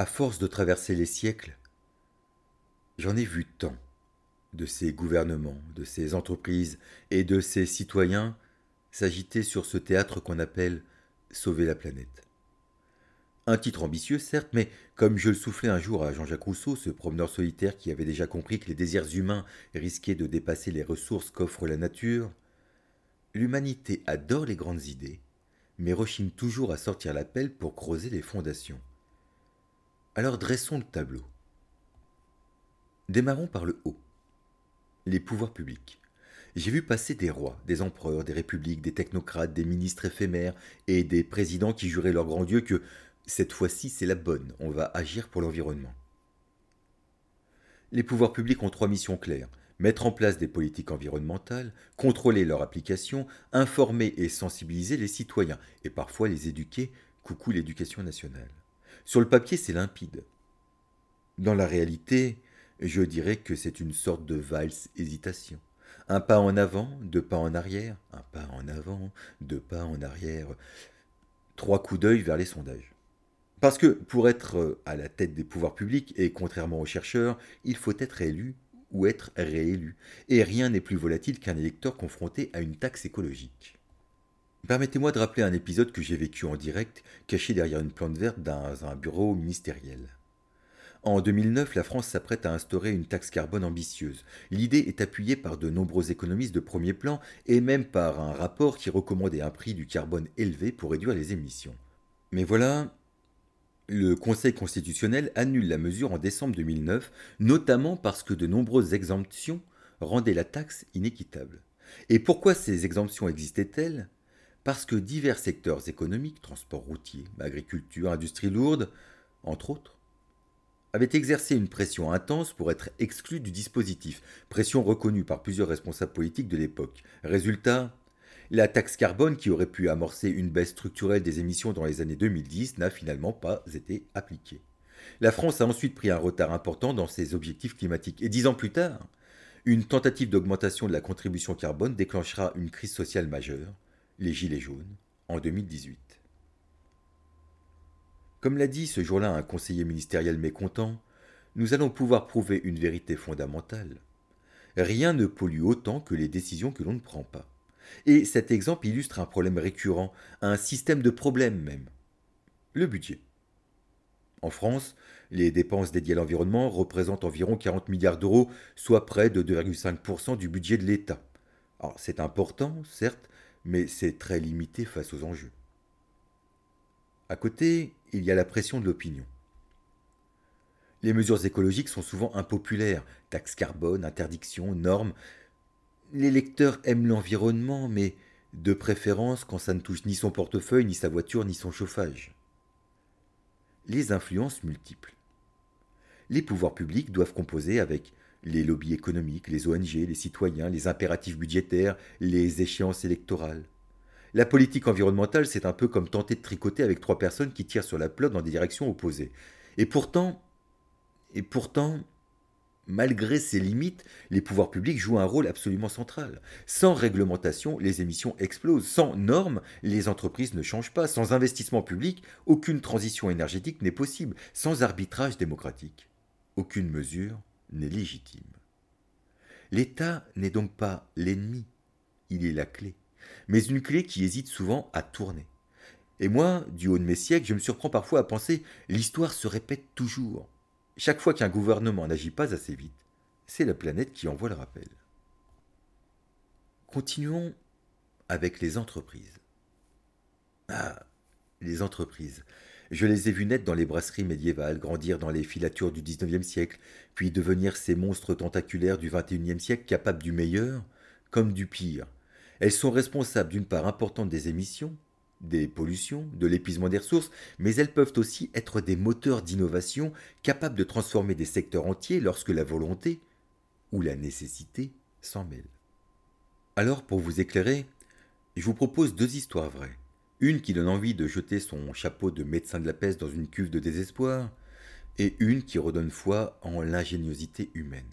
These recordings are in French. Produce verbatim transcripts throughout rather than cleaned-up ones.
À force de traverser les siècles, j'en ai vu tant de ces gouvernements, de ces entreprises et de ces citoyens s'agiter sur ce théâtre qu'on appelle sauver la planète. Un titre ambitieux, certes, mais comme je le soufflais un jour à Jean-Jacques Rousseau, ce promeneur solitaire qui avait déjà compris que les désirs humains risquaient de dépasser les ressources qu'offre la nature, l'humanité adore les grandes idées, mais rechigne toujours à sortir la pelle pour creuser les fondations. Alors dressons le tableau. Démarrons par le haut, les pouvoirs publics. J'ai vu passer des rois, des empereurs, des républiques, des technocrates, des ministres éphémères et des présidents qui juraient leur grand Dieu que cette fois-ci c'est la bonne, on va agir pour l'environnement. Les pouvoirs publics ont trois missions claires. Mettre en place des politiques environnementales, contrôler leur application, informer et sensibiliser les citoyens, et parfois les éduquer, coucou l'éducation nationale. Sur le papier, c'est limpide. Dans la réalité, je dirais que c'est une sorte de valse-hésitation. Un pas en avant, deux pas en arrière, un pas en avant, deux pas en arrière, trois coups d'œil vers les sondages. Parce que pour être à la tête des pouvoirs publics, et contrairement aux chercheurs, il faut être élu ou être réélu. Et rien n'est plus volatile qu'un électeur confronté à une taxe écologique. Permettez-moi de rappeler un épisode que j'ai vécu en direct, caché derrière une plante verte dans un bureau ministériel. En deux mille neuf, la France s'apprête à instaurer une taxe carbone ambitieuse. L'idée est appuyée par de nombreux économistes de premier plan et même par un rapport qui recommandait un prix du carbone élevé pour réduire les émissions. Mais voilà, le Conseil constitutionnel annule la mesure en décembre deux mille neuf, notamment parce que de nombreuses exemptions rendaient la taxe inéquitable. Et pourquoi ces exemptions existaient-elles? Parce que divers secteurs économiques, transport routier, agriculture, industrie lourde, entre autres, avaient exercé une pression intense pour être exclus du dispositif, pression reconnue par plusieurs responsables politiques de l'époque. Résultat, la taxe carbone, qui aurait pu amorcer une baisse structurelle des émissions dans les années deux mille dix, n'a finalement pas été appliquée. La France a ensuite pris un retard important dans ses objectifs climatiques. Et dix ans plus tard, une tentative d'augmentation de la contribution carbone déclenchera une crise sociale majeure, les Gilets jaunes, en deux mille dix-huit. Comme l'a dit ce jour-là un conseiller ministériel mécontent, nous allons pouvoir prouver une vérité fondamentale. Rien ne pollue autant que les décisions que l'on ne prend pas. Et cet exemple illustre un problème récurrent, un système de problèmes même. Le budget. En France, les dépenses dédiées à l'environnement représentent environ quarante milliards d'euros, soit près de deux virgule cinq pour cent du budget de l'État. Alors c'est important, certes, mais c'est très limité face aux enjeux. À côté, il y a la pression de l'opinion. Les mesures écologiques sont souvent impopulaires, taxes carbone, interdictions, normes. Les lecteurs aiment l'environnement, mais de préférence quand ça ne touche ni son portefeuille, ni sa voiture, ni son chauffage. Les influences multiples. Les pouvoirs publics doivent composer avec les lobbies économiques, les O N G, les citoyens, les impératifs budgétaires, les échéances électorales. La politique environnementale, c'est un peu comme tenter de tricoter avec trois personnes qui tirent sur la pelote dans des directions opposées. Et pourtant, et pourtant, malgré ces limites, les pouvoirs publics jouent un rôle absolument central. Sans réglementation, les émissions explosent. Sans normes, les entreprises ne changent pas. Sans investissement public, aucune transition énergétique n'est possible. Sans arbitrage démocratique, aucune mesure n'est légitime. L'État n'est donc pas l'ennemi, il est la clé. Mais une clé qui hésite souvent à tourner. Et moi, du haut de mes siècles, je me surprends parfois à penser l'histoire se répète toujours. Chaque fois qu'un gouvernement n'agit pas assez vite, c'est la planète qui envoie le rappel. Continuons avec les entreprises. Ah, les entreprises. Je les ai vues naître dans les brasseries médiévales, grandir dans les filatures du dix-neuvième siècle, puis devenir ces monstres tentaculaires du vingt et unième siècle capables du meilleur comme du pire. Elles sont responsables d'une part importante des émissions, des pollutions, de l'épuisement des ressources, mais elles peuvent aussi être des moteurs d'innovation capables de transformer des secteurs entiers lorsque la volonté ou la nécessité s'en mêlent. Alors, pour vous éclairer, je vous propose deux histoires vraies. Une qui donne envie de jeter son chapeau de médecin de la peste dans une cuve de désespoir, et une qui redonne foi en l'ingéniosité humaine.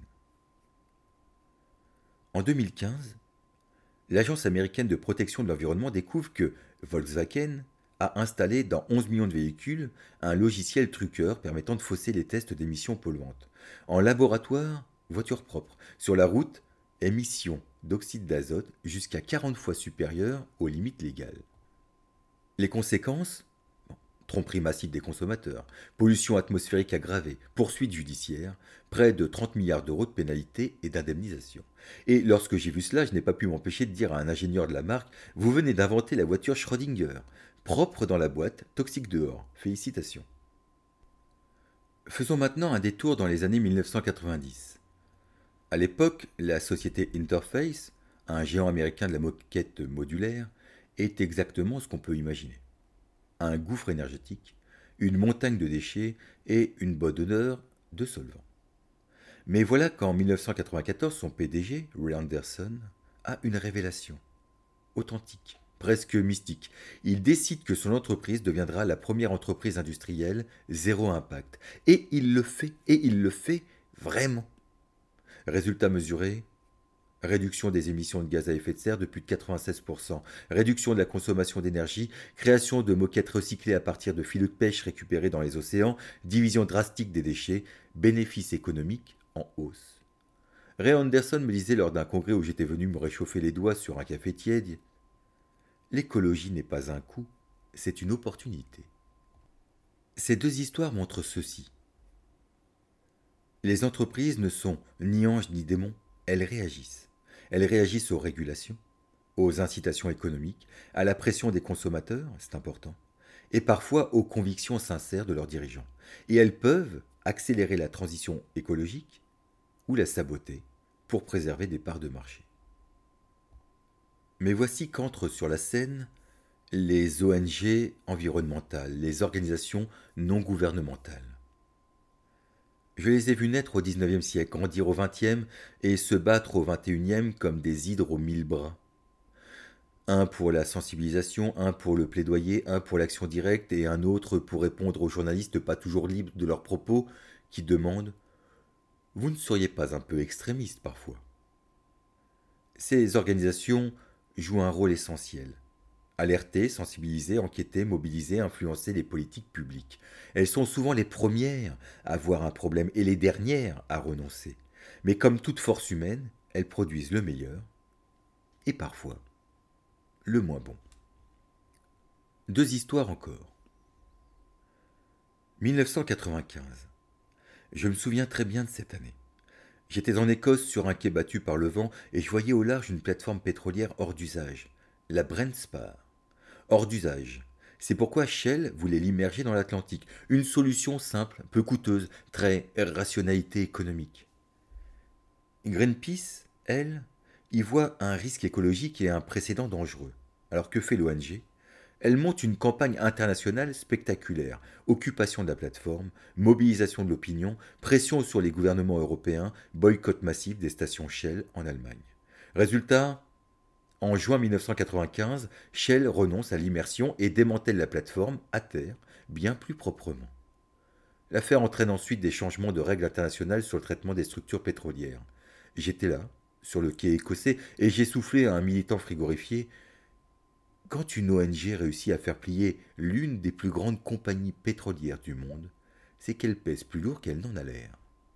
En deux mille quinze, l'Agence américaine de protection de l'environnement découvre que Volkswagen a installé dans onze millions de véhicules un logiciel truqueur permettant de fausser les tests d'émissions polluantes. En laboratoire, voiture propre. Sur la route, émissions d'oxyde d'azote jusqu'à quarante fois supérieures aux limites légales. Les conséquences? Bon, tromperie massive des consommateurs, pollution atmosphérique aggravée, poursuites judiciaires, près de trente milliards d'euros de pénalités et d'indemnisation. Et lorsque j'ai vu cela, je n'ai pas pu m'empêcher de dire à un ingénieur de la marque: vous venez d'inventer la voiture Schrödinger. Propre dans la boîte, toxique dehors. Félicitations. Faisons maintenant un détour dans les années mille neuf cent quatre-vingt-dix. À l'époque, la société Interface, un géant américain de la moquette modulaire, est exactement ce qu'on peut imaginer. Un gouffre énergétique, une montagne de déchets et une bonne odeur de solvant. Mais voilà qu'en mille neuf cent quatre-vingt-quatorze, son P D G, Ray Anderson, a une révélation. Authentique, presque mystique. Il décide que son entreprise deviendra la première entreprise industrielle zéro impact. Et il le fait, et il le fait vraiment. Résultat mesuré, réduction des émissions de gaz à effet de serre de plus de quatre-vingt-seize pour cent, réduction de la consommation d'énergie, création de moquettes recyclées à partir de filets de pêche récupérés dans les océans, division drastique des déchets, bénéfices économiques en hausse. Ray Anderson me disait lors d'un congrès où j'étais venu me réchauffer les doigts sur un café tiède: l'écologie n'est pas un coût, c'est une opportunité. Ces deux histoires montrent ceci. Les entreprises ne sont ni anges ni démons, elles réagissent. Elles réagissent aux régulations, aux incitations économiques, à la pression des consommateurs, c'est important, et parfois aux convictions sincères de leurs dirigeants. Et elles peuvent accélérer la transition écologique ou la saboter pour préserver des parts de marché. Mais voici qu'entrent sur la scène les O N G environnementales, les organisations non gouvernementales. Je les ai vus naître au dix-neuvième siècle, grandir au vingtième et se battre au vingt et unième comme des hydres aux mille bras. Un pour la sensibilisation, un pour le plaidoyer, un pour l'action directe et un autre pour répondre aux journalistes pas toujours libres de leurs propos qui demandent: vous ne seriez pas un peu extrémiste parfois? Ces organisations jouent un rôle essentiel. Alerter, sensibiliser, enquêter, mobiliser, influencer les politiques publiques. Elles sont souvent les premières à voir un problème et les dernières à renoncer. Mais comme toute force humaine, elles produisent le meilleur et parfois le moins bon. Deux histoires encore. mille neuf cent quatre-vingt-quinze. Je me souviens très bien de cette année. J'étais en Écosse sur un quai battu par le vent et je voyais au large une plateforme pétrolière hors d'usage, la Brent Spar. Hors d'usage. C'est pourquoi Shell voulait l'immerger dans l'Atlantique. Une solution simple, peu coûteuse, très rationalité économique. Greenpeace, elle, y voit un risque écologique et un précédent dangereux. Alors que fait l'O N G? Elle monte une campagne internationale spectaculaire. Occupation de la plateforme, mobilisation de l'opinion, pression sur les gouvernements européens, boycott massif des stations Shell en Allemagne. Résultat? En juin mille neuf cent quatre-vingt-quinze, Shell renonce à l'immersion et démantèle la plateforme à terre, bien plus proprement. L'affaire entraîne ensuite des changements de règles internationales sur le traitement des structures pétrolières. J'étais là, sur le quai écossais, et j'ai soufflé à un militant frigorifié: quand une O N G réussit à faire plier l'une des plus grandes compagnies pétrolières du monde, c'est qu'elle pèse plus lourd qu'elle n'en a l'air.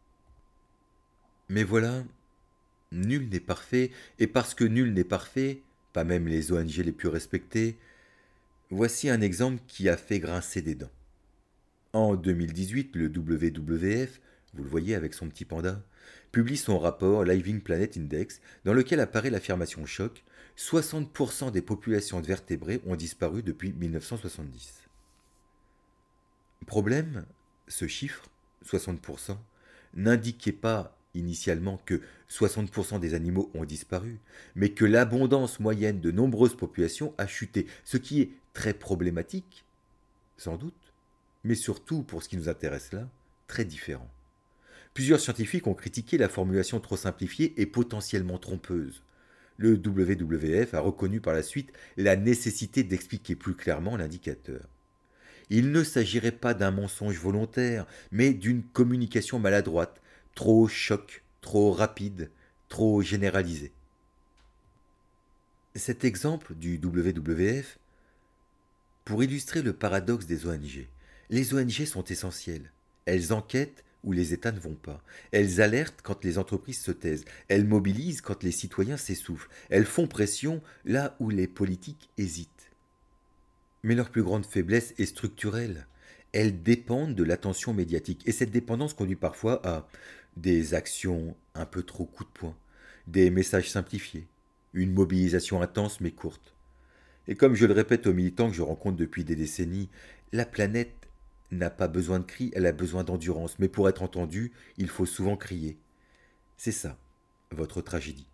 Mais voilà, nul n'est parfait, et parce que nul n'est parfait, pas même les O N G les plus respectées, voici un exemple qui a fait grincer des dents. En deux mille dix-huit, le W W F, vous le voyez avec son petit panda, publie son rapport Living Planet Index, dans lequel apparaît l'affirmation choc: soixante pour cent des populations de vertébrés ont disparu depuis mille neuf cent soixante-dix. Problème, ce chiffre, soixante pour cent, n'indiquait pas initialement que soixante pour cent des animaux ont disparu, mais que l'abondance moyenne de nombreuses populations a chuté, ce qui est très problématique, sans doute, mais surtout, pour ce qui nous intéresse là, très différent. Plusieurs scientifiques ont critiqué la formulation trop simplifiée et potentiellement trompeuse. Le W W F a reconnu par la suite la nécessité d'expliquer plus clairement l'indicateur. Il ne s'agirait pas d'un mensonge volontaire, mais d'une communication maladroite, trop choc, trop rapide, trop généralisée. Cet exemple du W W F Pour illustrer le paradoxe des O N G, les O N G sont essentielles. Elles enquêtent où les États ne vont pas. Elles alertent quand les entreprises se taisent. Elles mobilisent quand les citoyens s'essoufflent. Elles font pression là où les politiques hésitent. Mais leur plus grande faiblesse est structurelle. Elles dépendent de l'attention médiatique. Et cette dépendance conduit parfois à des actions un peu trop coup de poing, des messages simplifiés, une mobilisation intense mais courte. Et comme je le répète aux militants que je rencontre depuis des décennies, la planète n'a pas besoin de cris, elle a besoin d'endurance. Mais pour être entendue, il faut souvent crier. C'est ça, votre tragédie.